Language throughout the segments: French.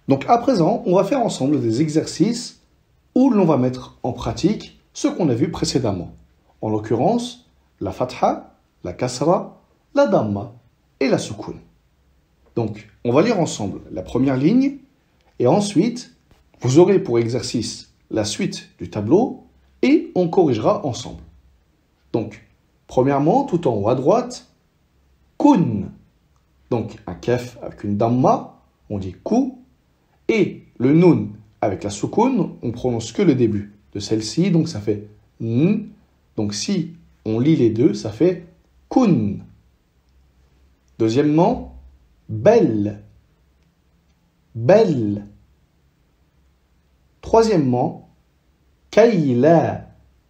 Donc à présent, on va faire ensemble des exercices où l'on va mettre en pratique ce qu'on a vu précédemment. En l'occurrence, la fatha, la kasra, la damma et la soukoun. Donc, on va lire ensemble la première ligne et ensuite, vous aurez pour exercice la suite du tableau et on corrigera ensemble. Donc, premièrement, tout en haut à droite, kun. Donc, un kef avec une damma, on dit kou. Et le nun avec la soukoun, on prononce que le début de celle-ci, donc ça fait n. Donc, si on lit les deux, ça fait kun. Deuxièmement, belle. Belle. Troisièmement, kayla.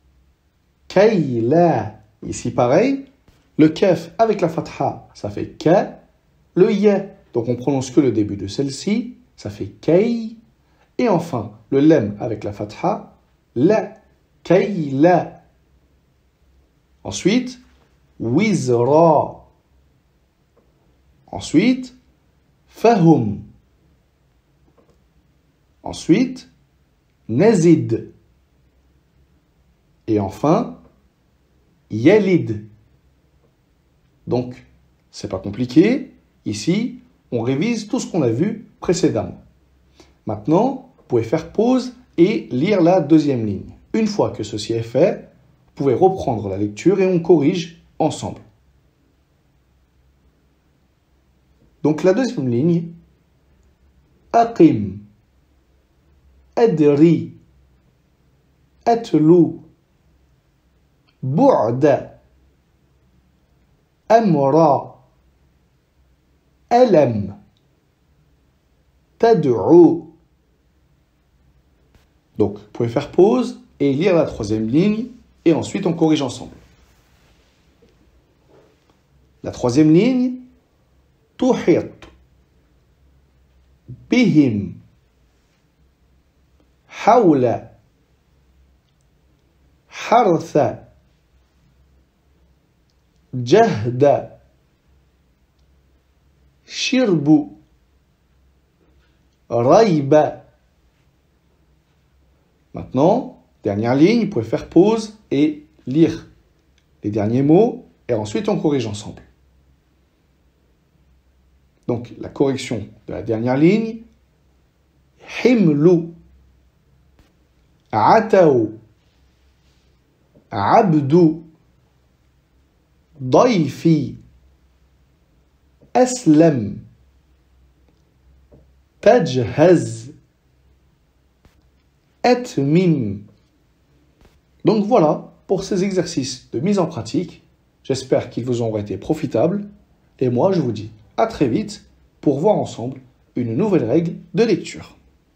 Kayla. Ici, pareil. Le kef avec la fatha, ça fait ka. Le ya, donc on prononce que le début de celle-ci, ça fait kay. Et enfin, le lem avec la fatha, la. Kayla. Ensuite, wizra. Ensuite, fahum. Ensuite, nazid. Et enfin, yalid. Donc, c'est pas compliqué. Ici, on révise tout ce qu'on a vu précédemment. Maintenant, vous pouvez faire pause et lire la deuxième ligne. Une fois que ceci est fait, vous pouvez reprendre la lecture et on corrige ensemble. Donc la deuxième ligne, aqim, adri, atlu, bu'da, amra, alam, tad'u. Donc, vous pouvez faire pause et lire la troisième ligne et ensuite on corrige ensemble. La troisième ligne, tuhit, bihim, hawla, hartha, jahda, shirbu, rayba. Maintenant, dernière ligne, vous pouvez faire pause et lire les derniers mots et ensuite on corrige ensemble. Donc, la correction de la dernière ligne, himlu, atau, abdu, dayfi, aslam, tajhaz, atmim. Donc voilà pour ces exercices de mise en pratique. J'espère qu'ils vous auront été profitables. Et moi, je vous dis à très vite pour voir ensemble une nouvelle règle de lecture.